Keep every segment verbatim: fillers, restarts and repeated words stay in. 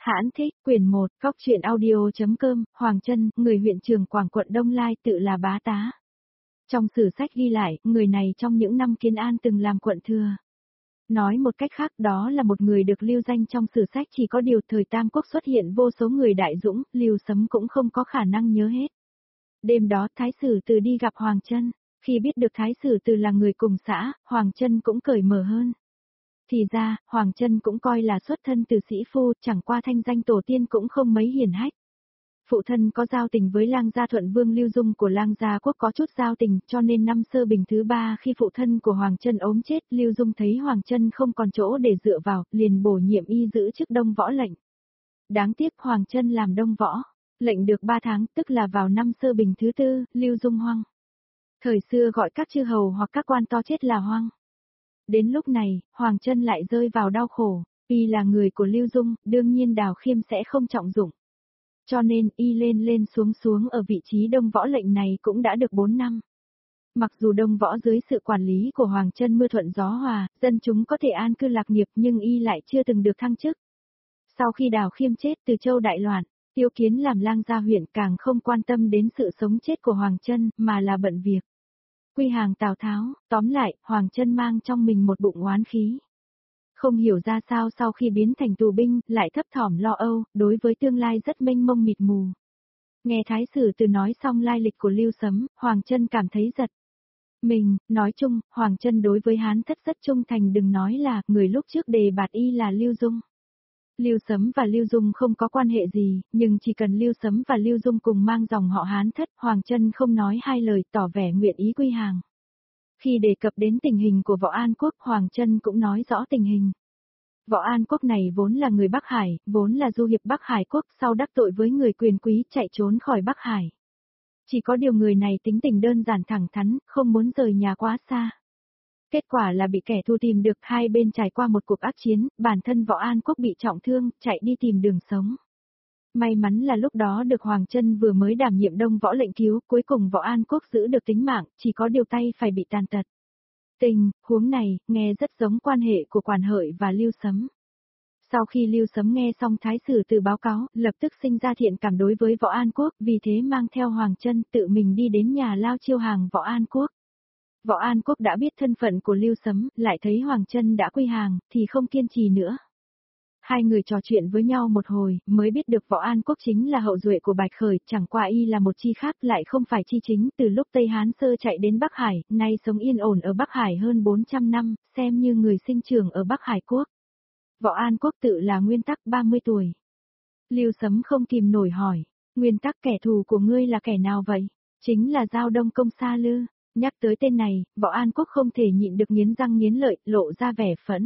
Hãn thích, quyển một, góc truyện audio.com, Hoàng Trân, người huyện trưởng Quảng quận Đông Lai tự là bá tá. Trong sử sách ghi lại, người này trong những năm Kiến An từng làm quận thừa. Nói một cách khác đó là một người được lưu danh trong sử sách, chỉ có điều thời Tam Quốc xuất hiện vô số người đại dũng, Lưu Sấm cũng không có khả năng nhớ hết. Đêm đó Thái Sử Từ đi gặp Hoàng Trân, khi biết được Thái Sử Từ là người cùng xã, Hoàng Trân cũng cởi mở hơn. Thì ra, Hoàng Trân cũng coi là xuất thân từ sĩ phu, chẳng qua thanh danh tổ tiên cũng không mấy hiển hách. Phụ thân có giao tình với lang gia Thuận Vương Lưu Dung của lang gia quốc có chút giao tình, cho nên năm Sơ Bình thứ ba khi phụ thân của Hoàng Trân ốm chết, Lưu Dung thấy Hoàng Trân không còn chỗ để dựa vào, liền bổ nhiệm y giữ chức Đông Võ lệnh. Đáng tiếc Hoàng Trân làm Đông Võ, lệnh được ba tháng, tức là vào năm Sơ Bình thứ tư, Lưu Dung hoang. Thời xưa gọi các chư hầu hoặc các quan to chết là hoang. Đến lúc này, Hoàng Trân lại rơi vào đau khổ, y là người của Lưu Dung, đương nhiên Đào Khiêm sẽ không trọng dụng. Cho nên y lên lên xuống xuống ở vị trí Đông Võ lệnh này cũng đã được bốn năm. Mặc dù Đông Võ dưới sự quản lý của Hoàng Trân mưa thuận gió hòa, dân chúng có thể an cư lạc nghiệp nhưng y lại chưa từng được thăng chức. Sau khi Đào Khiêm chết, Từ Châu đại loạn, Tiêu Kiến làm lang gia huyện càng không quan tâm đến sự sống chết của Hoàng Trân mà là bận việc quy hàng Tào Tháo. Tóm lại, Hoàng Trân mang trong mình một bụng oán khí. Không hiểu ra sao sau khi biến thành tù binh, lại thấp thỏm lo âu, đối với tương lai rất mênh mông mịt mù. Nghe Thái Sử Từ nói xong lai lịch của Lưu Sấm, Hoàng Trân cảm thấy giật mình. Nói chung, Hoàng Trân đối với Hán Thất rất trung thành, đừng nói là người lúc trước đề bạt y là Lưu Dung. Lưu Sấm và Lưu Dung không có quan hệ gì, nhưng chỉ cần Lưu Sấm và Lưu Dung cùng mang dòng họ Hán Thất, Hoàng Trân không nói hai lời tỏ vẻ nguyện ý quy hàng. Khi đề cập đến tình hình của Võ An Quốc, Hoàng Trân cũng nói rõ tình hình. Võ An Quốc này vốn là người Bắc Hải, vốn là du hiệp Bắc Hải quốc, sau đắc tội với người quyền quý chạy trốn khỏi Bắc Hải. Chỉ có điều người này tính tình đơn giản thẳng thắn, không muốn rời nhà quá xa. Kết quả là bị kẻ thù tìm được, hai bên trải qua một cuộc ác chiến, bản thân Võ An Quốc bị trọng thương, chạy đi tìm đường sống. May mắn là lúc đó được Hoàng Trân vừa mới đảm nhiệm Đông Võ lệnh cứu, cuối cùng Võ An Quốc giữ được tính mạng, chỉ có điều tay phải bị tàn tật. Tình huống này, nghe rất giống quan hệ của Quản Hợi và Lưu Sấm. Sau khi Lưu Sấm nghe xong Thái Sử Từ báo cáo, lập tức sinh ra thiện cảm đối với Võ An Quốc, vì thế mang theo Hoàng Trân tự mình đi đến nhà lao chiêu hàng Võ An Quốc. Võ An Quốc đã biết thân phận của Lưu Sấm, lại thấy Hoàng Trân đã quy hàng, thì không kiên trì nữa. Hai người trò chuyện với nhau một hồi, mới biết được Võ An Quốc chính là hậu duệ của Bạch Khởi, chẳng qua y là một chi khác, lại không phải chi chính. Từ lúc Tây Hán Sơ chạy đến Bắc Hải, nay sống yên ổn ở Bắc Hải hơn bốn trăm năm, xem như người sinh trưởng ở Bắc Hải Quốc. Võ An Quốc tự là Nguyên Tắc, ba mươi tuổi. Lưu Sấm không kìm nổi hỏi, Nguyên Tắc, kẻ thù của ngươi là kẻ nào vậy? Chính là Giao Đông Công Sa Lư. Nhắc tới tên này, Võ An Quốc không thể nhịn được nghiến răng nghiến lợi, lộ ra vẻ phẫn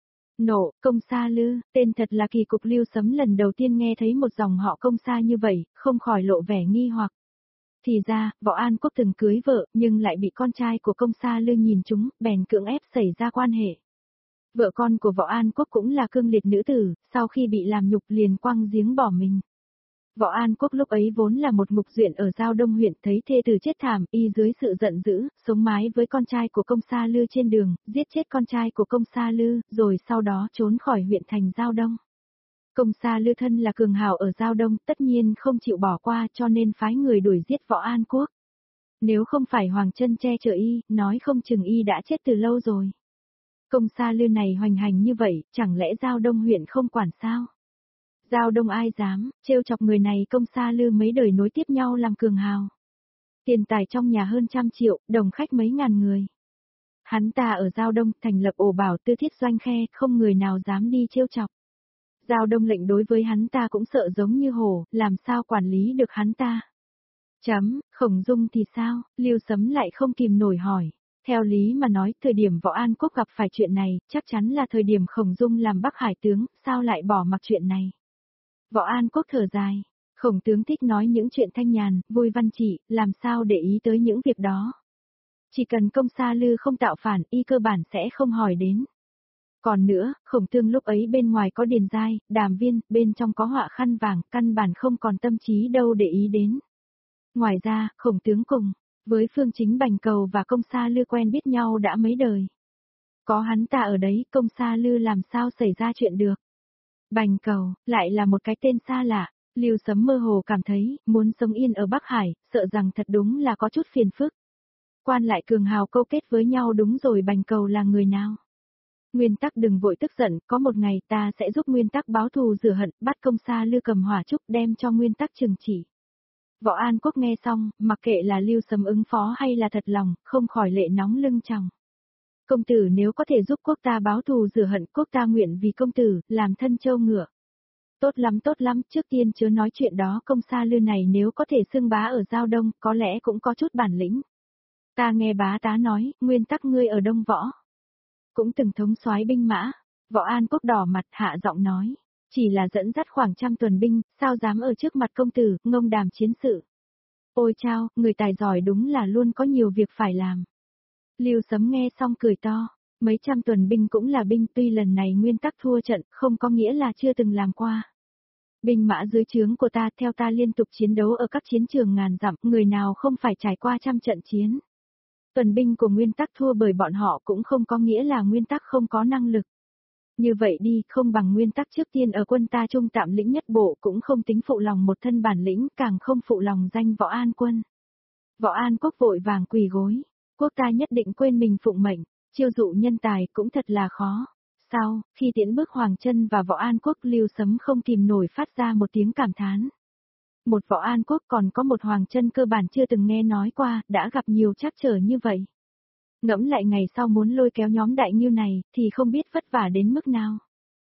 nộ. Công Sa Lư, tên thật là kỳ cục. Lưu Sấm lần đầu tiên nghe thấy một dòng họ Công Sa như vậy, không khỏi lộ vẻ nghi hoặc. Thì ra, Võ An Quốc từng cưới vợ, nhưng lại bị con trai của Công Sa Lư nhìn trúng, bèn cưỡng ép xảy ra quan hệ. Vợ con của Võ An Quốc cũng là cương liệt nữ tử, sau khi bị làm nhục liền quăng giếng bỏ mình. Võ An Quốc lúc ấy vốn là một ngục duyện ở Giao Đông huyện, thấy thê tử chết thảm, y dưới sự giận dữ, sống mái với con trai của Công Sa Lư trên đường, giết chết con trai của Công Sa Lư, rồi sau đó trốn khỏi huyện thành Giao Đông. Công Sa Lư thân là cường hào ở Giao Đông, tất nhiên không chịu bỏ qua, cho nên phái người đuổi giết Võ An Quốc. Nếu không phải Hoàng Trân che chở y, nói không chừng y đã chết từ lâu rồi. Công Sa Lư này hoành hành như vậy, chẳng lẽ Giao Đông huyện không quản sao? Giao Đông ai dám, trêu chọc người này. Công Sa Lư mấy đời nối tiếp nhau làm cường hào. Tiền tài trong nhà hơn trăm triệu, đồng khách mấy ngàn người. Hắn ta ở Giao Đông thành lập ổ bảo tư thiết doanh khe, không người nào dám đi trêu chọc. Giao Đông lệnh đối với hắn ta cũng sợ giống như hổ, làm sao quản lý được hắn ta. Chấm, Khổng Dung thì sao? Lưu Sấm lại không kìm nổi hỏi. Theo lý mà nói, thời điểm Võ An Quốc gặp phải chuyện này, chắc chắn là thời điểm Khổng Dung làm Bắc Hải tướng, sao lại bỏ mặc chuyện này? Võ An Quốc thở dài, Khổng tướng thích nói những chuyện thanh nhàn, vui văn trị, làm sao để ý tới những việc đó. Chỉ cần Công Sa Lư không tạo phản, y cơ bản sẽ không hỏi đến. Còn nữa, Khổng tướng lúc ấy bên ngoài có Điền Giai, Đàm Viên, bên trong có Họa Khăn Vàng, căn bản không còn tâm trí đâu để ý đến. Ngoài ra, Khổng tướng cùng với Phương Chính Bành Cầu và Công Sa Lư quen biết nhau đã mấy đời. Có hắn ta ở đấy, Công Sa Lư làm sao xảy ra chuyện được. Bành Cầu, lại là một cái tên xa lạ. Lưu Sấm mơ hồ cảm thấy, muốn sống yên ở Bắc Hải, sợ rằng thật đúng là có chút phiền phức. Quan lại cường hào câu kết với nhau đúng rồi, Bành Cầu là người nào? Nguyên Tắc đừng vội tức giận, có một ngày ta sẽ giúp Nguyên Tắc báo thù rửa hận, bắt công sa Lư cầm hỏa trúc đem cho Nguyên Tắc trừng trị. Võ An Quốc nghe xong, mặc kệ là Lưu Sấm ứng phó hay là thật lòng, không khỏi lệ nóng lưng tròng. Công tử nếu có thể giúp quốc ta báo thù rửa hận, quốc ta nguyện vì công tử, làm thân châu ngựa. Tốt lắm tốt lắm, trước tiên chớ nói chuyện đó, công sa Lư này nếu có thể xưng bá ở Giao Đông, có lẽ cũng có chút bản lĩnh. Ta nghe bá tá nói, Nguyên Tắc ngươi ở Đông Võ. Cũng từng thống soái binh mã. Võ An Quốc đỏ mặt hạ giọng nói. Chỉ là dẫn dắt khoảng trăm tuần binh, sao dám ở trước mặt công tử, ngông đàm chiến sự. Ôi chao, người tài giỏi đúng là luôn có nhiều việc phải làm. Lưu Sấm nghe xong cười to. Mấy trăm tuần binh cũng là binh, tuy lần này Nguyên Tắc thua trận, không có nghĩa là chưa từng làm qua. Binh mã dưới trướng của ta theo ta liên tục chiến đấu ở các chiến trường ngàn dặm, người nào không phải trải qua trăm trận chiến. Tuần binh của Nguyên Tắc thua bởi bọn họ cũng không có nghĩa là Nguyên Tắc không có năng lực. Như vậy đi, không bằng Nguyên Tắc trước tiên ở quân ta trung tạm lĩnh nhất bộ, cũng không tính phụ lòng một thân bản lĩnh, càng không phụ lòng danh Võ An Quân. Võ An Quốc vội vàng quỳ gối. Quốc ta nhất định quên mình phụng mệnh, chiêu dụ nhân tài cũng thật là khó. Sau, khi tiễn bước Hoàng Chân và Võ An Quốc, Lưu Sấm không kìm nổi phát ra một tiếng cảm thán. Một Võ An Quốc còn có một Hoàng Chân cơ bản chưa từng nghe nói qua, đã gặp nhiều trắc trở như vậy. Ngẫm lại ngày sau muốn lôi kéo nhóm đại ngưu này, thì không biết vất vả đến mức nào.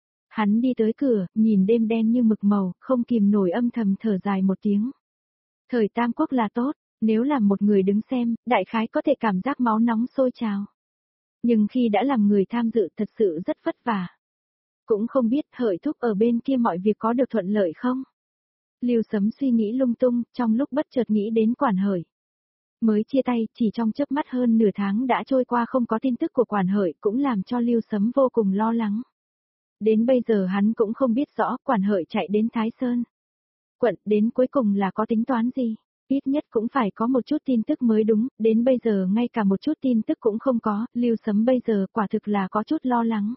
Hắn đi tới cửa, nhìn đêm đen như mực màu, không kìm nổi âm thầm thở dài một tiếng. Thời Tam Quốc là tốt, nếu làm một người đứng xem, đại khái có thể cảm giác máu nóng sôi trào. Nhưng khi đã làm người tham dự thật sự rất vất vả. Cũng không biết Hợi Thúc ở bên kia mọi việc có được thuận lợi không? Lưu Sấm suy nghĩ lung tung, trong lúc bất chợt nghĩ đến Quản Hợi. Mới chia tay, chỉ trong chớp mắt hơn nửa tháng đã trôi qua không có tin tức của Quản Hợi, cũng làm cho Lưu Sấm vô cùng lo lắng. Đến bây giờ hắn cũng không biết rõ Quản Hợi chạy đến Thái Sơn quận, đến cuối cùng là có tính toán gì. Ít nhất cũng phải có một chút tin tức mới đúng, đến bây giờ ngay cả một chút tin tức cũng không có, Lưu Sấm bây giờ quả thực là có chút lo lắng.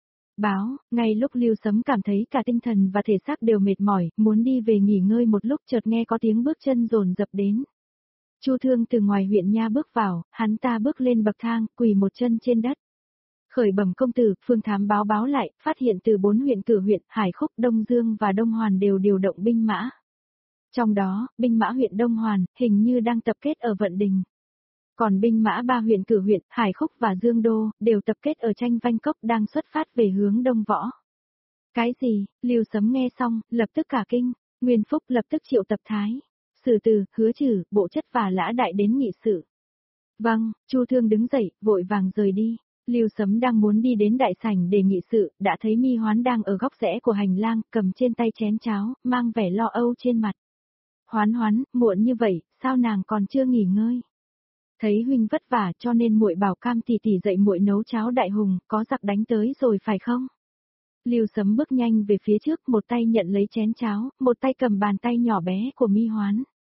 Báo, ngay lúc Lưu Sấm cảm thấy cả tinh thần và thể xác đều mệt mỏi, muốn đi về nghỉ ngơi một lúc, chợt nghe có tiếng bước chân dồn dập đến. Chu Thương từ ngoài huyện nha bước vào, hắn ta bước lên bậc thang, quỳ một chân trên đất. Khởi bẩm công tử, Phương Thám báo báo lại, phát hiện từ bốn huyện cử huyện, Hải Khúc, Đông Dương và Đông Hoàn đều điều động binh mã. Trong đó, binh mã huyện Đông Hoàn, hình như đang tập kết ở Vận Đình. Còn binh mã ba huyện cử huyện, Hải Khúc và Dương Đô, đều tập kết ở Tranh Vanh Cốc, đang xuất phát về hướng Đông Võ. Cái gì? Lưu Sấm nghe xong, lập tức cả kinh. Nguyên Phúc lập tức triệu tập Thái Sử Từ, Hứa Trừ, Bộ Chất và Lã Đại đến nghị sự. Vâng, Chu Thương đứng dậy, vội vàng rời đi. Lưu Sấm đang muốn đi đến đại sảnh để nghị sự, đã thấy Mi Hoán đang ở góc rẽ của hành lang, cầm trên tay chén cháo, mang vẻ lo âu trên mặt. Hoán Hoán, muộn như vậy, sao nàng còn chưa nghỉ ngơi? Thấy huynh vất vả cho nên muội bảo Cam tỷ tỷ dậy muội nấu cháo đại hùng, có giặc đánh tới rồi phải không? Lưu Sấm bước nhanh về phía trước, một tay nhận lấy chén cháo, một tay cầm bàn tay nhỏ bé của Mi Hoán.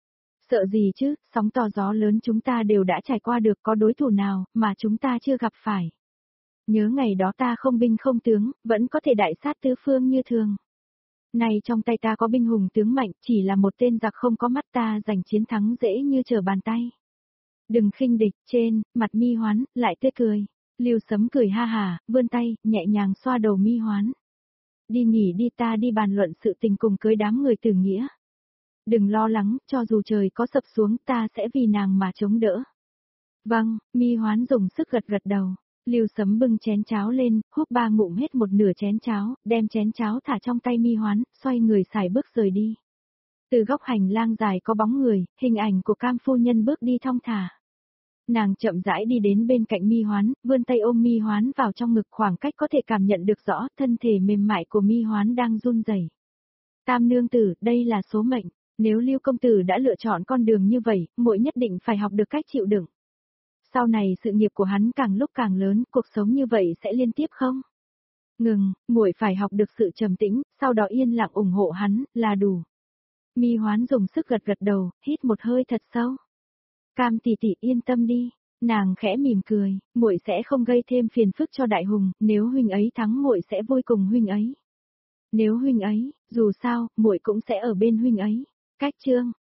Sợ gì chứ, sóng to gió lớn chúng ta đều đã trải qua được, có đối thủ nào mà chúng ta chưa gặp phải. Nhớ ngày đó ta không binh không tướng, vẫn có thể đại sát tứ phương như thường. Này trong tay ta có binh hùng tướng mạnh, chỉ là một tên giặc không có mắt, ta giành chiến thắng dễ như trở bàn tay. Đừng khinh địch. Trên mặt Mi Hoán lại tươi cười. Lưu Sấm cười ha hà, vươn tay, nhẹ nhàng xoa đầu Mi Hoán. Đi nghỉ đi, ta đi bàn luận sự tình cùng cưới đám người Tử Nghĩa. Đừng lo lắng, cho dù trời có sập xuống, ta sẽ vì nàng mà chống đỡ. Vâng, Mi Hoán dùng sức gật gật đầu. Lưu Sấm bưng chén cháo lên, húp ba ngụm hết một nửa chén cháo, đem chén cháo thả trong tay Mi Hoán, xoay người xài bước rời đi. Từ góc hành lang dài có bóng người, hình ảnh của Cam phu nhân bước đi thong thả. Nàng chậm rãi đi đến bên cạnh Mi Hoán, vươn tay ôm Mi Hoán vào trong ngực, khoảng cách có thể cảm nhận được rõ thân thể mềm mại của Mi Hoán đang run rẩy. Tam nương tử, đây là số mệnh, nếu Lưu công tử đã lựa chọn con đường như vậy, muội nhất định phải học được cách chịu đựng. Sau này sự nghiệp của hắn càng lúc càng lớn, cuộc sống như vậy sẽ liên tiếp không? Ngừng, muội phải học được sự trầm tĩnh, sau đó yên lặng ủng hộ hắn, là đủ. Mi Hoán dùng sức gật gật đầu, hít một hơi thật sâu. Cam tỷ tỷ yên tâm đi, nàng khẽ mỉm cười, muội sẽ không gây thêm phiền phức cho đại hùng, nếu huynh ấy thắng muội sẽ vui cùng huynh ấy. Nếu huynh ấy, dù sao, muội cũng sẽ ở bên huynh ấy. Cách chương